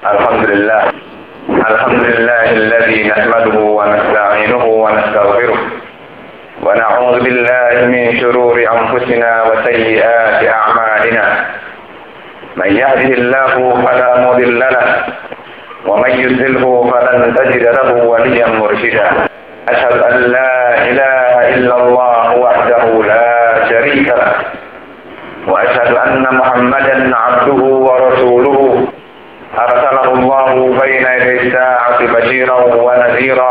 الحمد لله الذي نحمده ونستعينه ونستغفره ونعوذ بالله من شرور أنفسنا وسيئات أعمالنا. من يهده الله فلا مضل له ومن يضلله فلن تجد له وليا مرشدا. أشهد أن لا إله إلا الله وحده لا شريك له وأشهد أن محمدا عبده ورسوله أرسله الله بين يدي الساعة بشيرا ونذيرا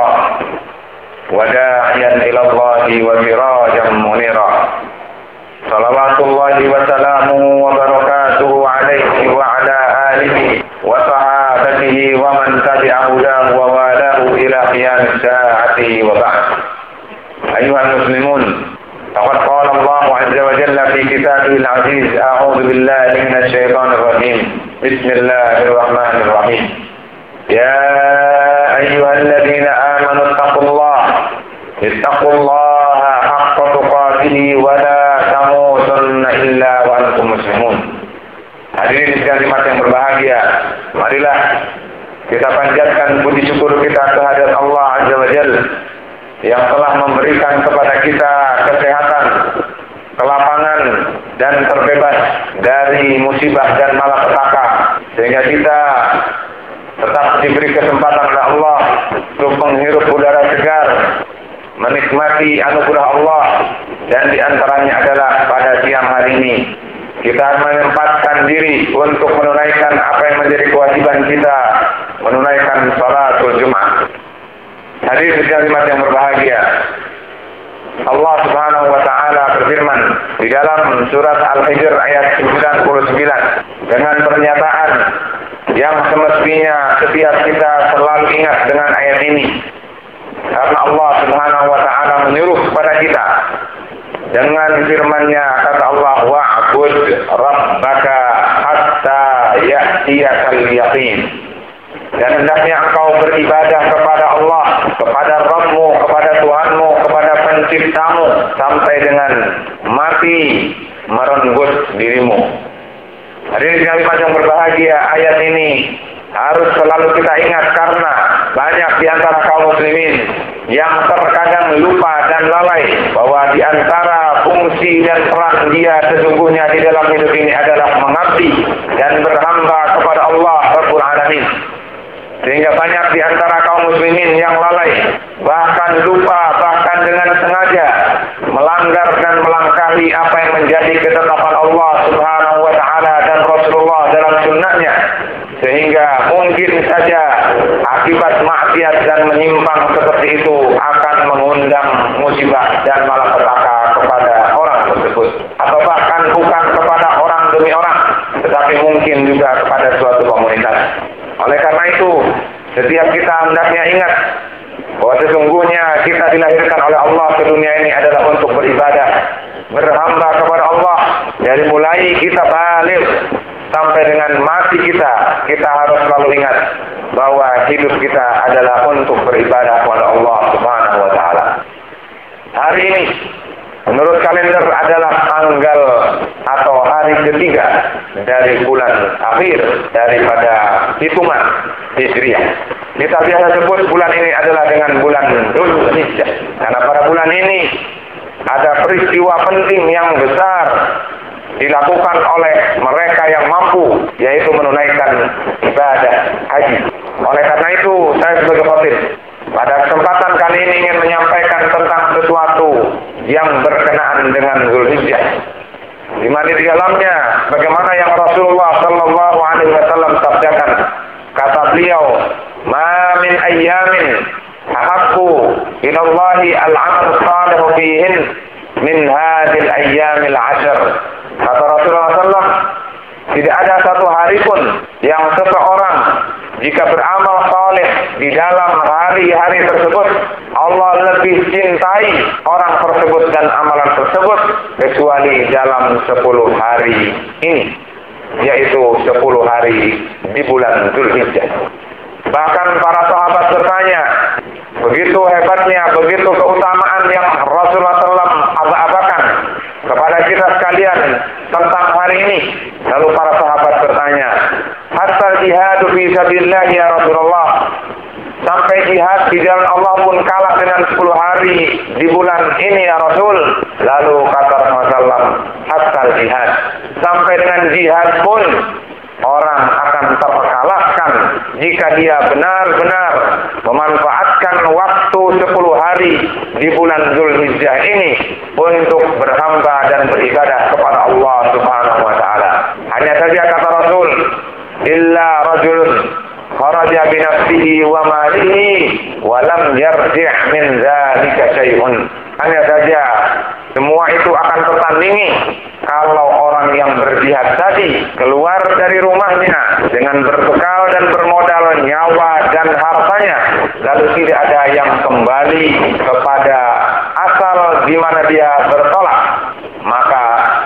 وداعيا إلى الله وسراجا منيرا. صلوات الله وسلامه وبركاته عليه وعلى آله وصحابته ومن تبع هداه ووالاه إلى قيام الساعة وبعد. أيها المسلمون، فقد قال الله عز وجل في كتابه العزيز: أعوذ بالله من الشيطان الرجيم. بسم الله الرحمن الرحيم. يا أيها الذين آمنوا اتقوا الله حق تقاته ولا تموتن إلا وأنتم مسلمون. Hadirin sekalian yang berbahagia, marilah kita panjatkan puji syukur kita kehadirat Allah Azza wa Jalla yang telah memberikan kepada kita kesehatan, kelapangan, dan terbebas dari musibah dan malapetaka, sehingga kita tetap diberi kesempatan oleh Allah untuk menghirup udara segar, menikmati anugerah Allah, dan diantaranya adalah pada siang hari ini kita menempatkan diri untuk menunaikan apa yang menjadi kewajiban kita, menunaikan salatul Jumat. Hadirin sekalian yang berbahagia, Allah Subhanahu wa taala berfirman di dalam surat Al-Hijr ayat 99 dengan pernyataan yang semestinya setiap kita selalu ingat dengan ayat ini. Karena Allah Subhanahu wa taala menyuruh kepada kita dengan firman-Nya, kata Allah: wa'bud rabbaka hatta ya'tiyakal yaqin. Dan hendaknya engkau beribadah kepada Allah, kepada Rabb-Mu, kepada Tuhanmu, kepada Penciptamu, sampai dengan mati merenggut dirimu. Hadirin sekalian yang berbahagia, ayat ini harus selalu kita ingat karena banyak di antara kaum muslimin yang terkadang lupa dan lalai bahwa di antara fungsi dan peran dia sesungguhnya di dalam hidup ini adalah mengabdi dan berhamba kepada Allah Rabbul Alamin. Sehingga banyak di antara kaum muslimin yang lalai, bahkan lupa, bahkan dengan sengaja melanggar dan melangkahi apa yang menjadi ketetapan Allah Subhanahu wa taala dan Rasulullah dalam sunnahnya, sehingga mungkin saja akibat maksiat dan menyimpang seperti itu akan mengundang musibah dan malapetaka kepada orang tersebut, atau bahkan bukan kepada orang demi orang, tetapi mungkin juga kepada suatu komunitas. Oleh karena itu, setiap kita hendaknya ingat bahwa sesungguhnya kita dilahirkan oleh Allah ke dunia ini adalah untuk beribadah, berhamba kepada Allah. Dari mulai kita balik sampai dengan mati kita harus selalu ingat bahwa hidup kita adalah untuk beribadah kepada Allah Subhanahu wa taala. Hari ini menurut kalender adalah tanggal atau hari ketiga dari bulan akhir daripada hitungan Hijriah. Kita biasa sebut bulan ini adalah dengan bulan Dzulhijjah. Karena pada bulan ini ada peristiwa penting yang besar dilakukan oleh mereka yang mampu, yaitu menunaikan ibadah haji. Oleh karena itu, saya sebagai khatib pada kesempatan kali ini ingin menyampaikan tentang sesuatu yang berkenaan dengan Dzulhijjah, di mana di dalamnya bagaimana yang Rasulullah sallallahu alaihi wasallam sabdakan. Kata beliau, "Ma min ayyamin ahabbu ila Allahi al-'amal salih fihin min hadhil ayyamil 'ashr." Kata Rasulullah sallallahu, tidak ada satu hari pun yang seseorang jika beramal saleh di dalam hari-hari tersebut, Allah lebih cintai orang tersebut dan amalan tersebut kecuali dalam 10 hari ini, yaitu 10 hari di bulan Dzulhijjah. Bahkan para sahabat bertanya, begitu hebatnya, begitu keutamaan yang Rasulullah SAW aba-abakan kepada kita sekalian tentang hari ini. Lalu para sahabat bertanya, hatta jihadu fi sabilillah ya Rasulullah. Sampai jihad di jalan Allah pun kalah dengan 10 hari di bulan ini ya Rasul. Lalu kata Rasulullah, hatta jihad. Sampai dengan jihad pun orang akan terkalahkan jika dia benar-benar memanfaatkan waktu 10 hari di bulan Zulhijjah ini untuk berhamba dan beribadah kepada Allah Subhanahu wa taala. Hanya saja kata Rasul, illa rajulun kharaja bi nafsihi wa malihi wa lam yarji' min dzalika syai'un. Hanya saja semua itu akan tertandingi kalau orang yang berjihad tadi keluar dari rumahnya dengan berbekal dan bermodal nyawa dan hartanya, lalu tidak ada yang kembali kepada asal di mana dia bertolak, maka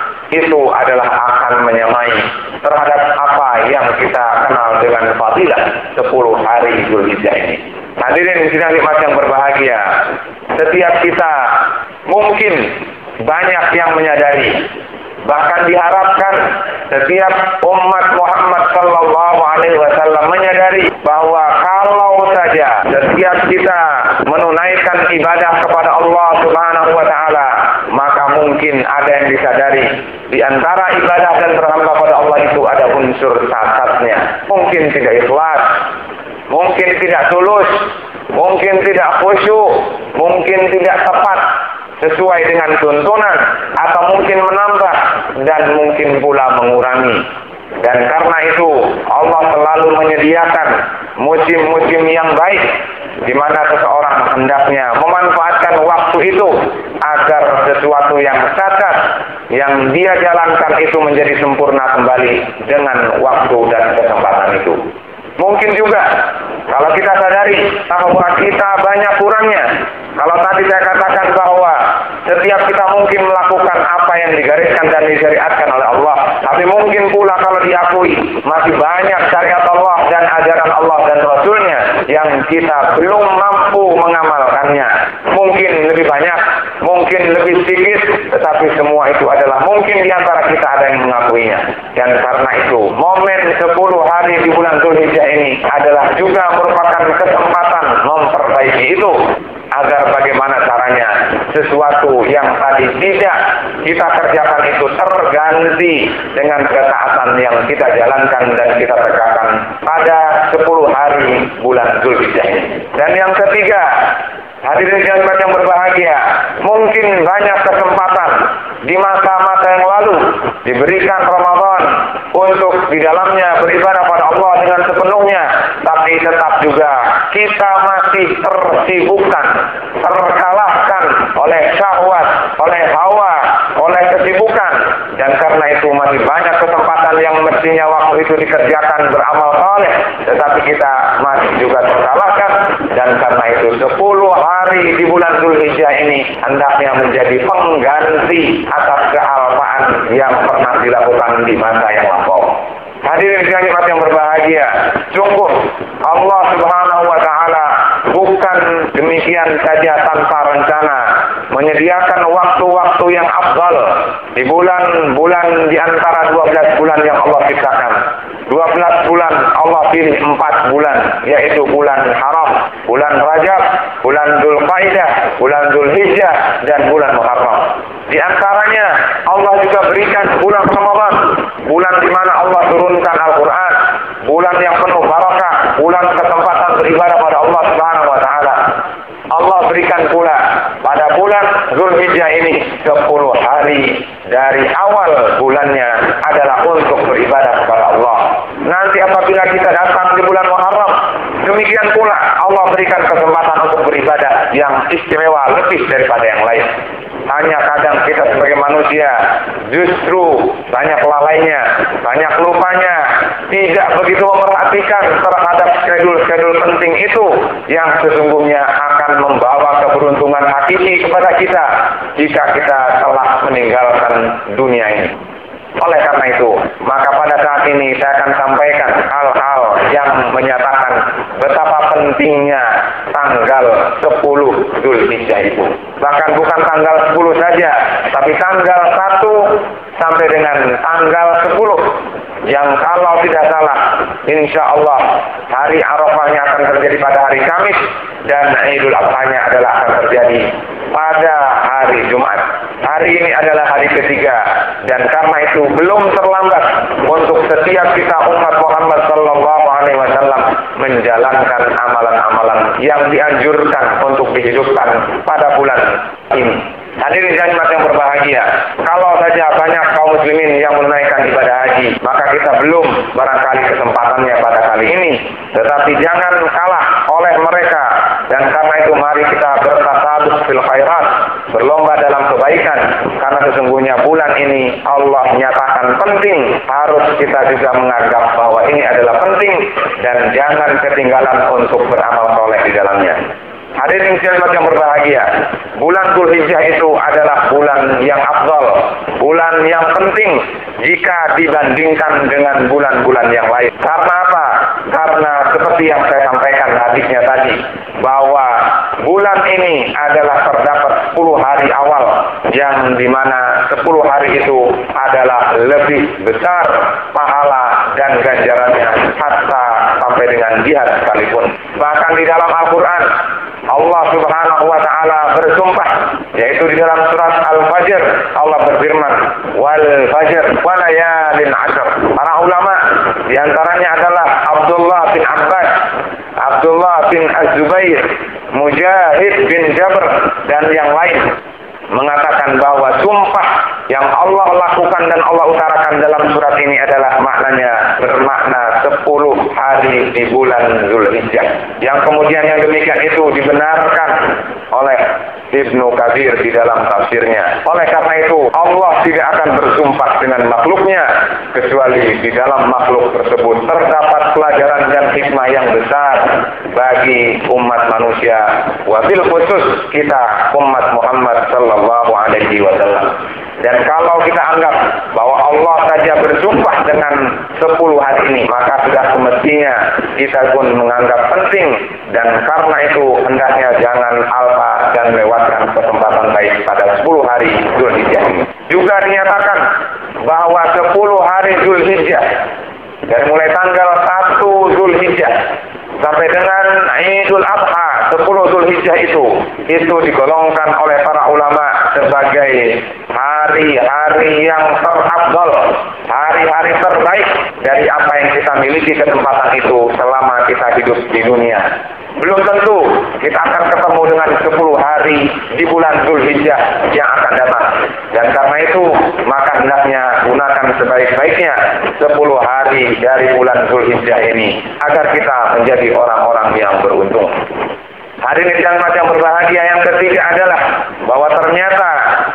itu adalah akan menyamai terhadap apa yang kita kenal dengan fadilah 10 hari Zulhijjah ini. Hadirin sidang Jumat yang berbahagia, setiap kita mungkin banyak yang menyadari, bahkan diharapkan setiap umat Muhammad sallallahu alaihi wasallam menyadari bahwa kalau saja setiap kita menunaikan ibadah kepada Allah Subhanahu wa taala, maka mungkin ada yang disadari di antara ibadah dan berhamba pada Allah itu ada unsur sasatnya. Mungkin tidak ikhlas, mungkin tidak tulus, mungkin tidak khusyuk, mungkin tidak tepat sesuai dengan tuntunan, atau mungkin menambah dan mungkin pula mengurangi. Dan karena itu Allah selalu menyediakan musim-musim yang baik di mana seseorang hendaknya memanfaatkan waktu itu agar sesuatu yang cacat yang dia jalankan itu menjadi sempurna kembali dengan waktu dan kesempatan itu. Mungkin juga kalau kita sadari bahwa kita banyak kurangnya. Kalau tadi saya katakan bahwa setiap kita mungkin melakukan apa yang digariskan dan disyariatkan oleh Allah, tapi mungkin pula kalau diakui masih banyak syariat Allah dan ajaran Allah dan Rasulnya yang kita belum mampu mengamalkannya. Mungkin lebih banyak, mungkin lebih sedikit, tetapi semua itu adalah mungkin di antara kita ada yang mengakuinya. Dan karena itu momen 10 hari di bulan Zulhijjah ini adalah juga merupakan kesempatan memperbaiki itu, agar bagaimana caranya sesuatu yang tadi tidak kita kerjakan itu terganti dengan ketaatan yang kita jalankan dan kita tegakkan pada 10 hari bulan Zulhijjah ini. Dan yang ketiga, hadirin jemaat yang berbahagia, mungkin banyak kesempatan di masa-masa yang lalu diberikan Ramadan untuk di dalamnya beribadah pada Allah dengan sepenuhnya, tapi tetap juga kita masih tersibukkan, terkalahkan oleh syahwat, oleh hawa, oleh kesibukan. Dan karena itu masih banyak kesempatan yang mestinya waktu itu dikerjakan beramal saleh, tetapi kita masih juga terkalahkan. Dan karena itu 10 hari di bulan Zulhijjah ini hendaknya menjadi pengganti atas kealpaan yang pernah dilakukan di masa yang lampau. Hadirin jemaat yang berbahagia, sungguh Allah Subhanahu wa taala bukan demikian saja tanpa rencana menyediakan waktu-waktu yang afdal di bulan-bulan di antara 12 bulan yang Allah ciptakan. 12 bulan Allah pilih 4 bulan, yaitu bulan haram, bulan Rajab, bulan Dzulqa'dah, bulan Dzulhijjah, dan bulan Muharram. Di antaranya Allah juga berikan bulan Ramadan, bulan di mana Allah turunkan Al-Quran, bulan yang penuh barakah, bulan kesempatan beribadah pada Allah Subhanahu wa taala. Allah berikan pula pada bulan Zulhijjah ini 10 hari dari awal bulannya adalah untuk beribadah kepada Allah. Nanti apabila kita datang di bulan Muharram, demikian pula Allah berikan kesempatan untuk beribadah yang istimewa lebih daripada yang lain. Hanya kadang kita sebagai manusia justru banyak lalainya, banyak lupanya, tidak begitu memperhatikan terhadap schedule-schedule penting itu yang sesungguhnya akan membawa keberuntungan hakiki kepada kita jika kita telah meninggalkan dunia ini. Oleh karena itu, maka pada saat ini saya akan sampaikan hal-hal yang menyatakan betapa pentingnya tanggal 10 Zulhijjah itu. Bahkan bukan tanggal 10 saja, tapi tanggal 1 sampai dengan tanggal 10. yang kalau tidak salah, insya Allah hari Arafahnya akan terjadi pada hari Kamis dan Idul Adha-nya adalah akan terjadi pada hari Jumat. Hari ini adalah hari ketiga dan karena itu belum terlambat untuk setiap kita umat Muhammad sallallahu alaihi wasallam menjalankan amalan-amalan yang dianjurkan untuk dihidupkan pada bulan ini. Hadirin jemaat yang berbahagia, kalau saja banyak kaum muslimin yang menunaikan ibadah haji, maka kita belum barangkali kesempatannya pada kali ini. Tetapi jangan kalah oleh mereka, dan karena itu mari kita bertasadduq fil khairat, berlomba dalam kebaikan, karena sesungguhnya bulan ini Allah nyatakan penting, harus kita juga menganggap bahwa ini adalah penting dan jangan ketinggalan untuk beramal soleh di dalamnya. Hadirin sekalian yang berbahagia, bulan Dzulhijjah itu adalah bulan yang afdal, bulan yang penting jika dibandingkan dengan bulan-bulan yang lain. Karena apa? Karena seperti yang saya sampaikan hadisnya tadi, bahwa bulan ini adalah terdapat 10 hari awal, yang dimana 10 hari itu adalah lebih besar pahala dan ganjarannya hatta sampai dengan jihad sekalipun. Bahkan di dalam Al-Quran Allah subhanahu wa ta'ala bersumpah, yaitu di dalam surat Al-Fajr, Allah berfirman, wal fajr wa layalin ashr. Para ulama diantaranya adalah Abdullah bin Abbas, Abdullah bin Az-Zubair, Mujahid bin Jabr, dan yang lain mengatakan bahwa sumpah yang Allah lakukan dan Allah utarakan dalam surat ini adalah maknanya bermakna 10 hari di bulan Dzulhijjah. Yang kemudian yang demikian itu dibenarkan oleh Ibnu Katsir di dalam tafsirnya. Oleh karena itu Allah tidak akan bersumpah dengan makhluknya kecuali di dalam makhluk tersebut terdapat pelajaran dan hikmah yang besar bagi umat manusia, wabil khusus kita umat Muhammad sallallahu alaihi wasallam. Dan kalau kita anggap bahwa Allah saja bersumpah dengan 10 hari ini, maka sudah semestinya kita pun menganggap penting, dan karena itu hendaknya jangan alpa dan lewatkan kesempatan baik pada 10 hari Dzulhijjah ini. Juga dinyatakan bahwa 10 hari Dzulhijjah, dari mulai tanggal 1 Dzulhijjah sampai dengan Idul Adha 10 Dzulhijjah itu digolongkan oleh para ulama sebagai hari-hari yang terafdal, hari-hari terbaik dari apa yang kita miliki kesempatan itu selama kita hidup di dunia. Belum tentu kita akan ketemu dengan 10 hari di bulan Dzulhijjah yang akan datang. Dan karena itu maka hendaknya gunakan sebaik-baiknya 10 hari dari bulan Dzulhijjah ini agar kita menjadi orang-orang yang beruntung. Hadirin yang berbahagia, yang ketiga adalah bahwa ternyata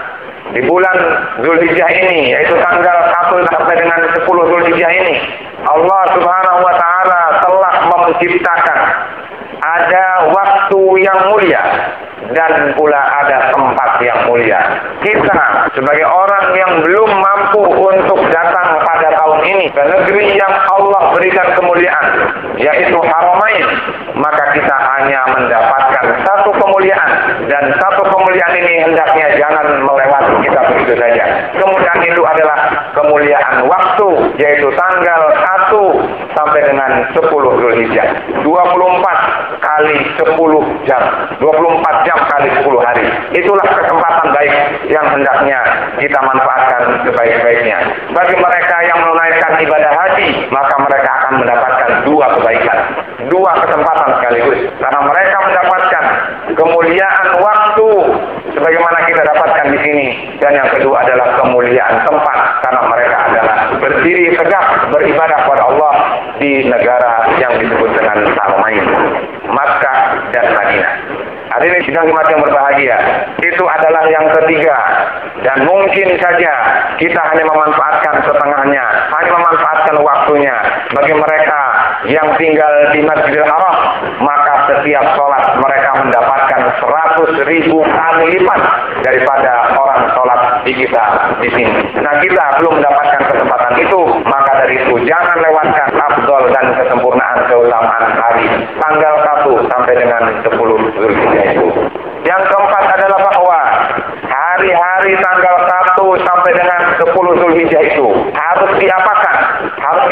di bulan Dzulhijjah ini, yaitu tanggal 1 sampai dengan 10 Dzulhijjah ini, Allah subhanahu wa ta'ala telah menciptakan ada waktu yang mulia dan pula ada tempat yang mulia. Kita sebagai orang yang belum mampu untuk datang pada tahun ini ke negeri yang Allah berikan kemuliaan, yaitu Haramain, maka kita hanya mendapatkan satu kemuliaan, dan satu kemuliaan ini hendaknya jangan melewati kita begitu saja. Kemuliaan itu adalah kemuliaan waktu, yaitu tanggal 1 sampai dengan 10 Dzulhijjah, 24 kali 10 jam, 24 jam kali 10 hari. Itulah kesempatan baik yang hendaknya kita manfaatkan sebaik-baiknya. Bagi mereka yang menunaikan ibadah haji, maka mereka akan mendapatkan 2 kebaikan, 2 kesempatan sekaligus, karena mereka mendapatkan kemuliaan waktu sebagaimana kita dapatkan di sini, dan yang kedua adalah kemuliaan tempat, karena mereka adalah berdiri tegak beribadah kepada Allah di negara yang disebut dengan Haramain, Makkah dan Madinah. Hadirin sidang jemaat yang berbahagia, itu adalah yang ketiga, dan mungkin saja kita hanya memanfaatkan setengahnya, hanya memanfaatkan waktunya. Bagi mereka yang tinggal di Masjidil Haram, maka setiap sholat mereka mendapatkan 100.000 kali lipat daripada orang sholat di kita di sini. Nah, kita belum mendapatkan kesempatan itu, maka dari itu jangan lewatkan afdal dan kesempurnaan keutamaan hari tanggal 1 sampai dengan 10 Dzulhijjah itu. Yang keempat adalah bahwa hari-hari tanggal 1 sampai dengan 10 Dzulhijjah itu harus diapakan? Harus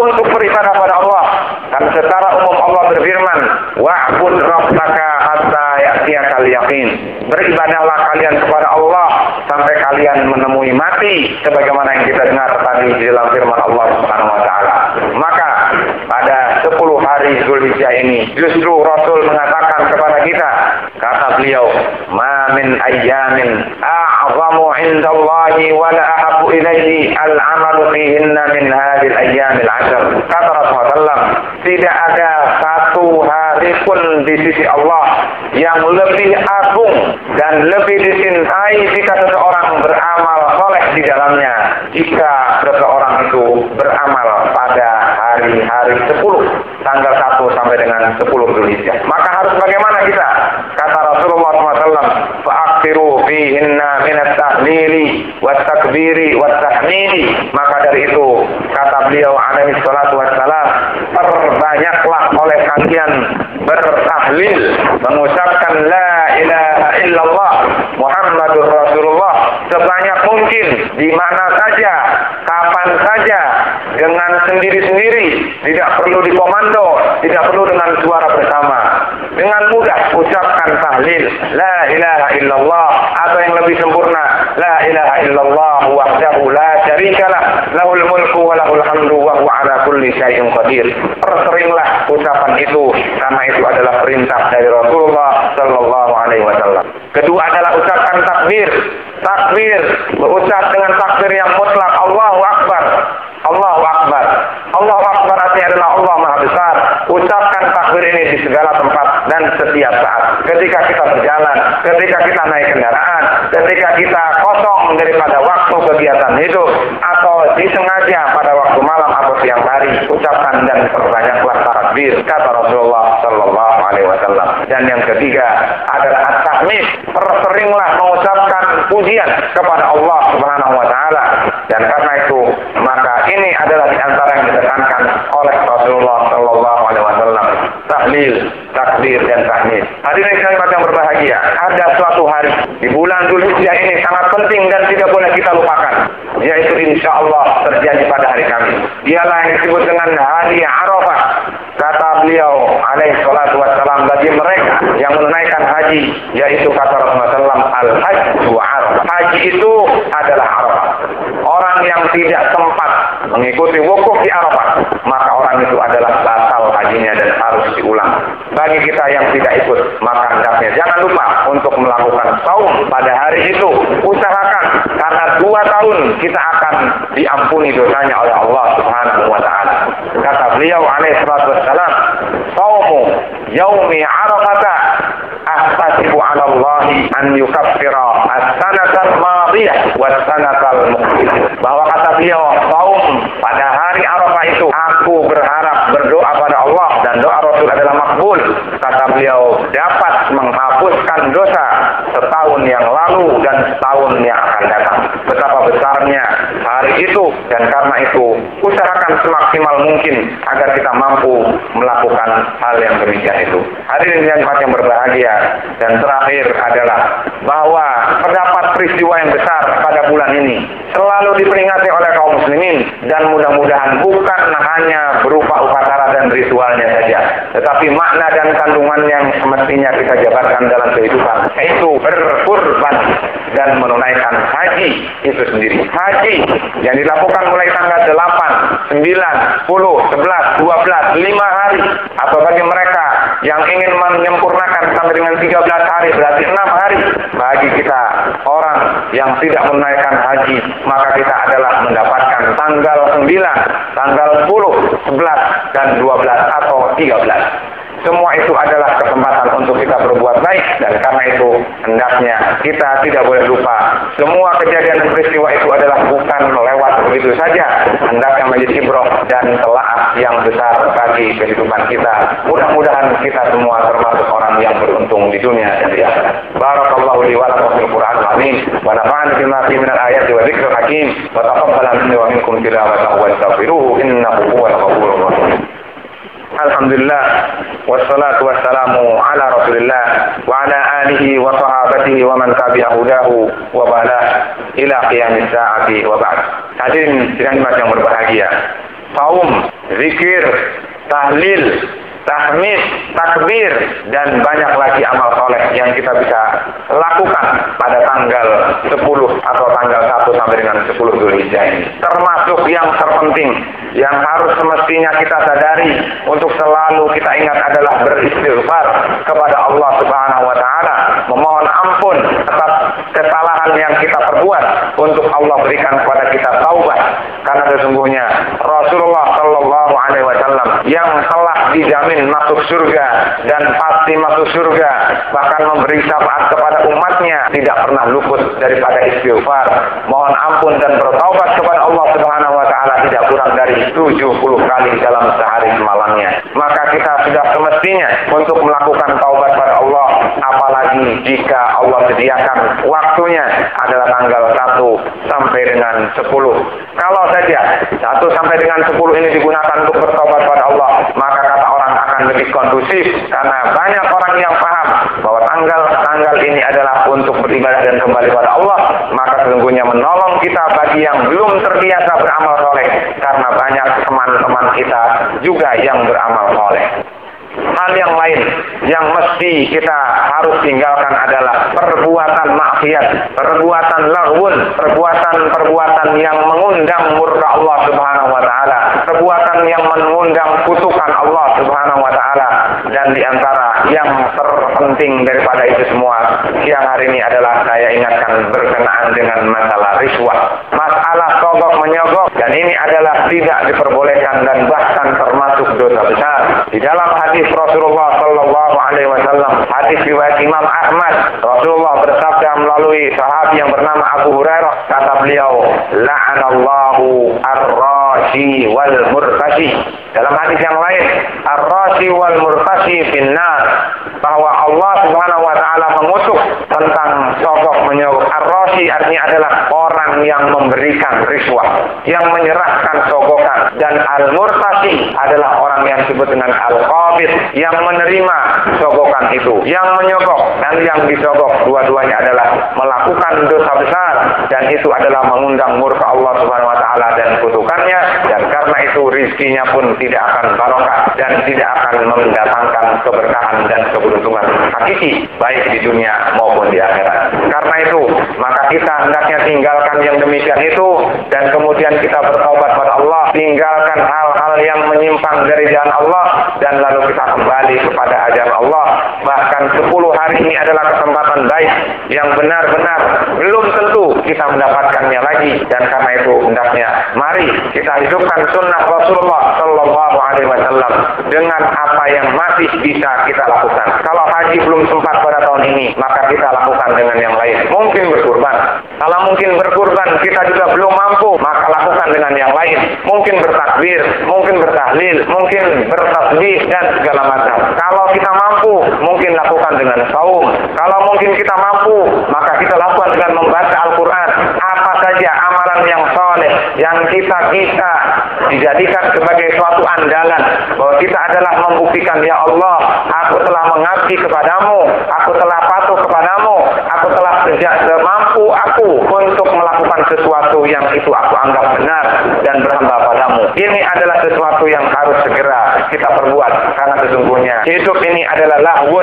untuk beribadah pada Allah. Dan secara umum Allah berfirman, wa'bud rabbaka hatta ya'tiyakal yaqin. Beribadahlah kalian kepada Allah sampai kalian menemui mati, sebagaimana yang kita dengar tadi di dalam firman Allah Subhanahu wa taala. Maka pada 10 hari Zulhijjah ini justru Rasul mengatakan kepada kita, kata beliau, ma min ayyamin a'zamu 'indallahi wa la ahabbu ilaihi al-'amalu fihinna min hadhil ayyamil 'ashr. Kata Rasulullah, tidak ada satu hari pun di sisi Allah yang lebih agung dan lebih dicintai jika seseorang beramal soleh di dalamnya, jika seseorang itu beramal pada hari-hari 10, tanggal 1 sampai dengan 10 Zulhijjah. Maka harus bagaimana kita? Kata Rasulullah SAW, fa'akhiru fihinna minat tahlili wat-takbiri wat-tahmidi. Maka dari itu, kata beliau alaihi salatu wassalam, perbanyaklah oleh kalian bertahlil, mengucapkan la ilaha illallah Muhammadur Rasulullah sebanyak mungkin, di mana saja, kapan saja, dengan sendiri-sendiri, tidak perlu dikomando, tidak perlu dengan suara bersama. Dengan mudah ucapkan tahlil la ilaha illallah, atau yang lebih sempurna, la ilaha illallah wahdahu la syarikalah, lahul mulku wa lahul hamdu wa huwa ala kulli syai'in qadir. Perseringlah ucapan itu, karena itu adalah perintah dari Rasulullah sallallahu alaihi wasallam. Kedua adalah ucapkan takbir. Takbir, berucap dengan takbir yang mutlak, Allahu Akbar. Allahu Akbar. Allahu Akbar artinya adalah Allah Maha Besar. Ucapkan takbir ini di segala tempat dan setiap saat. Ketika kita berjalan, ketika kita naik kendaraan, ketika kita kosong daripada waktu kegiatan hidup, atau disengaja pada waktu malam atau siang hari, ucapkan dan perbanyaklah takbir, kata Rasulullah sallallahu alaihi wasallam. Dan yang ketiga adalah at-tahmid. Perseringlah mengucapkan pujian kepada Allah Subhanahu wa taala. Dan karena itu, maka ini adalah di antara yang ditekankan oleh Rasulullah sallallahu alaihi wasallam, tahlil, takbir dan tahmid. Hadirin sekalian yang berbahagia, ada suatu hari di bulan Zulhijjah ini sangat penting dan tidak boleh kita lupakan, yaitu insyaallah terjadi pada hari Kamis. Dialah yang disebut dengan hari Arafah. Kata beliau alaihi salatu wassalam, bagi mereka yang menunaikan haji, yaitu kata Rasulullah SAW, al-hajju Arafah. Haji itu adalah Arafah. Orang yang tidak sempat mengikuti wukuf di Arafah, maka orang itu adalah batal hajinya dan harus diulang. Bagi kita yang tidak ikut, maka hendaknya jangan lupa untuk melakukan saum pada hari itu. Usahakan, karena 2 tahun kita akan diampuni dosanya oleh Allah Subhanahu wa taala. Kata beliau alaihi salatu wassalam, saumu yaumi Arafata ahtasibu 'ala Allahi an yukaffira as-sanatal madiyah was-sanatal muqbilah. Bahwa kata beliau, saum pada hari Arafah itu aku berharap, berdoa pada Allah, dan doa Rasul adalah makbul. Kata beliau, dapat menghapuskan dosa setahun yang lalu dan setahun yang akan datang. Betapa besarnya hari itu, dan karena itu usahakan semaksimal mungkin agar kita mampu melakukan hal yang demikian itu. Hadirin yang berbahagia, dan terakhir adalah bahwa terdapat peristiwa yang besar pada bulan ini selalu diperingati oleh kaum muslimin, dan mudah-mudahan bukan hanya berupa upacara dan ritualnya saja, tetapi makna dan kandungan yang semestinya kita jabarkan dalam kehidupan, yaitu berkurban dan menunaikan haji itu sendiri. Haji yang dilakukan mulai tanggal 8, 9, 10, 11, 12, 5 hari, atau bagi mereka yang ingin menyempurnakan sampai dengan 13 hari, berarti 6 hari. Bagi kita orang yang tidak menunaikan haji, maka kita adalah mendapatkan tanggal 9, tanggal 10, 11, dan 12 atau 13. Semua itu adalah kesempatan untuk kita berbuat baik, dan karena itu hendaknya kita tidak boleh lupa semua kejadian dan peristiwa itu adalah bukan lewat begitu saja, hendaknya menjadi ibrah dan telaah yang besar bagi kehidupan kita. Mudah-mudahan kita semua termasuk orang yang beruntung di dunia dan di akhirat. Barakallahu li wa lakum fil Qur'anil azim wa nafa'ani bima fihi minal ayati wa dzikril hakim wa taqabbal minni wa minkum tilawatahu wa astaghfiruhu innahu huwal ghafurur rahim. Alhamdulillah wassalatu wassalamu ala Rasulillah wa ala alihi wa sahabatihi wa man tabi'a hudahu wa bala ila qiyamis saati wa ba'd. Hadirin sidang yang berbahagia, saum, zikir, tahlil, tahmid, takbir, dan banyak lagi amal soleh yang kita bisa lakukan pada tanggal 10 atau tanggal 1 sampai dengan 10 Dzulhijjah ini. Termasuk yang terpenting, yang harus semestinya kita sadari untuk selalu kita ingat adalah beristighfar kepada Allah Subhanahu wa Ta'ala, memohon ampun atas kesalahan yang kita perbuat, untuk Allah berikan kepada kita taubat, karena sesungguhnya Rasulullah Shallallahu Alaihi Wasallam yang telah dijamin masuk surga dan pasti masuk surga, bahkan memberi syafaat kepada umatnya, tidak pernah luput daripada istighfar, mohon ampun dan bertaubat kepada Allah Subhanahu wa Ta'ala tidak kurang dari 70 kali dalam sehari semalamnya. Maka kita sudah semestinya untuk melakukan taubat pada Allah, apalagi jika Allah sediakan waktunya adalah tanggal 1 sampai dengan 10. Kalau saja 1 sampai dengan 10 ini digunakan untuk bertobat pada Allah, maka kata orang akan lebih kondusif, karena banyak orang yang paham bahwa tanggal ini adalah untuk beribadah dan kembali pada Allah. Maka sesungguhnya menolong kita bagi yang belum terbiasa beramal soleh, karena banyak teman-teman kita juga yang beramal soleh. Hal yang lain yang mesti kita harus tinggalkan adalah perbuatan maksiat, perbuatan laghun, perbuatan yang mengundang murka Allah Subhanahu wa Ta'ala, perbuatan yang mengundang kutukan Allah Subhanahu wa Ta'ala. Dan di antara yang terpenting daripada itu semua, siang hari ini adalah saya ingatkan berkenaan dengan masalah riswah, masalah sogok menyogok, dan ini adalah tidak diperbolehkan dan bahkan termasuk dosa besar. Di dalam hadis Rasulullah Shallallahu Alaihi Wasallam, hadis riwayat Imam Ahmad, Rasulullah bersabda melalui sahabat yang bernama Abu Hurairah, kata beliau, la'anallahu ar-rashi wal murtashi. Dalam hadis yang lain, ar-rashi wal murtashi finnar, bahwa Allah Subhanahu wa Ta'ala mengutuk tentang sogok menyogok. Ar-rashi artinya adalah orang yang memberikan riswah, yang menyerahkan sogokan, dan al-murtashi adalah orang yang disebut dengan al-qabid, yang menerima sogokan itu. Yang menyogok dan yang disogok, dua-duanya adalah melakukan dosa besar, dan itu adalah mengundang murka Allah Subhanahu wa Ta'ala dan kutukannya, dan karena itu rizkinya pun tidak akan barokah dan tidak akan mendatangkan keberkahan dan keberuntungan hakiki, baik di dunia maupun di akhirat. Karena itu, maka kita hendaknya tinggalkan yang demikian itu, dan kemudian kita bertaubat pada Allah, tinggalkan hal-hal yang menyimpang dari jalan Allah, dan lalu kita kembali kepada ajaran Allah. Bahkan 10 hari ini adalah kesempatan baik yang benar-benar belum tentu kita mendapatkannya lagi, dan karena itu hendaknya mari kita hidupkan sunnah Rasulullah Shallallahu Alaihi Wasallam dengan apa yang masih bisa kita lakukan. Kalau haji belum sempat pada tahun ini, maka kita lakukan dengan yang lain. Mungkin berkurban. Kalau mungkin berkurban kita juga belum mampu, maka lakukan dengan yang lain. Mungkin bertakbir, mungkin bertahlil, mungkin bertasbih dan segala macam. Kalau kita mampu, mungkin lakukan dengan saum. Kalau mungkin kita mampu, maka kita lakukan dengan membaca Al-Quran. Apa saja amalan yang soleh yang kita bisa dijadikan sebagai suatu andalan bahwa kita adalah membuktikan, ya Allah, aku telah mengabdi kepadamu, aku telah patuh kepadamu, aku telah sejak semampu aku untuk melakukan sesuatu yang itu aku anggap benar dan berhamba padamu. Ini adalah sesuatu yang harus segera kita perbuat, karena sesungguhnya hidup ini adalah lahwun,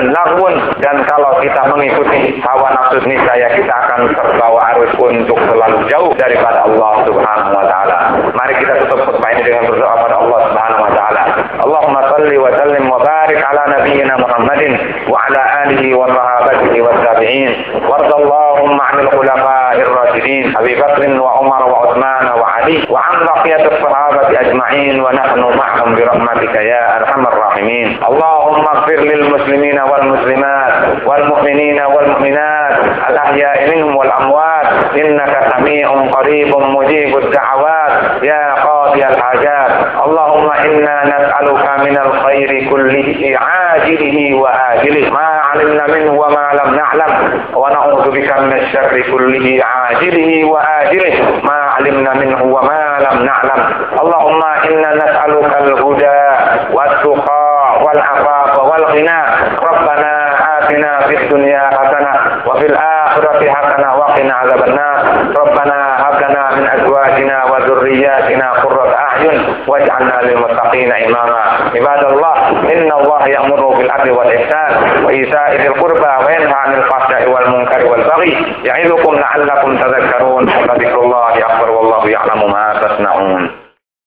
dan kalau kita mengikuti hawa nafsu niscaya kita akan terbawa arus untuk selalu jauh daripada Allah Subhanahu wa Ta'ala. Mari kita tutup khutbah ini dengan berdoa pada Allah Subhanahu wa Ta'ala. Allahumma salli wa sallim wa barik ala nabiyyina Muhammadin wa ala alihi wa sahabatihi wa tabi'in. Wardallahumma 'anil khulafa'ir rasyidin Abi Bakr wa Umar wa Utsman wa Ali wa 'an baqiyatis sahabati ajma'in wa nahnu ma'hum bi rahmatika ya arhamar rahimin. Allahumma ighfir lil muslimina wal muslimat wal mu'minina wal mu'minat al ahya'i minhum wal amwat innaka sami'un qaribun mujibud da'awat ya qadiyal hajat. Allahumma inna nas'aluka minal khairi kullihi ajilihi wa ajilihi ma 'alimna minhu wa ma lam na'lam wa na'udzubika minasy syarri kullihi ajilihi wa ajilihi ma 'alimna minhu wa ma lam na'lam. Allahumma inna nas'aluka al-huda wat-tuqa والعفاف والغنى. ربنا آتنا في الدنيا حسنة وفي الآخرة حسنة وقنا عذاب النار. ربنا هب لنا من أزواجنا وذرياتنا قرة أعين واجعلنا للمتقين إماما. عباد الله، إن الله يأمر بالعدل والإحسان وإيتاء ذي القربى وينهى عن الفحشاء والمنكر والبغي يعظكم لعلكم تذكرون. ولذكر الله أكبر والله يعلم ما تصنعون.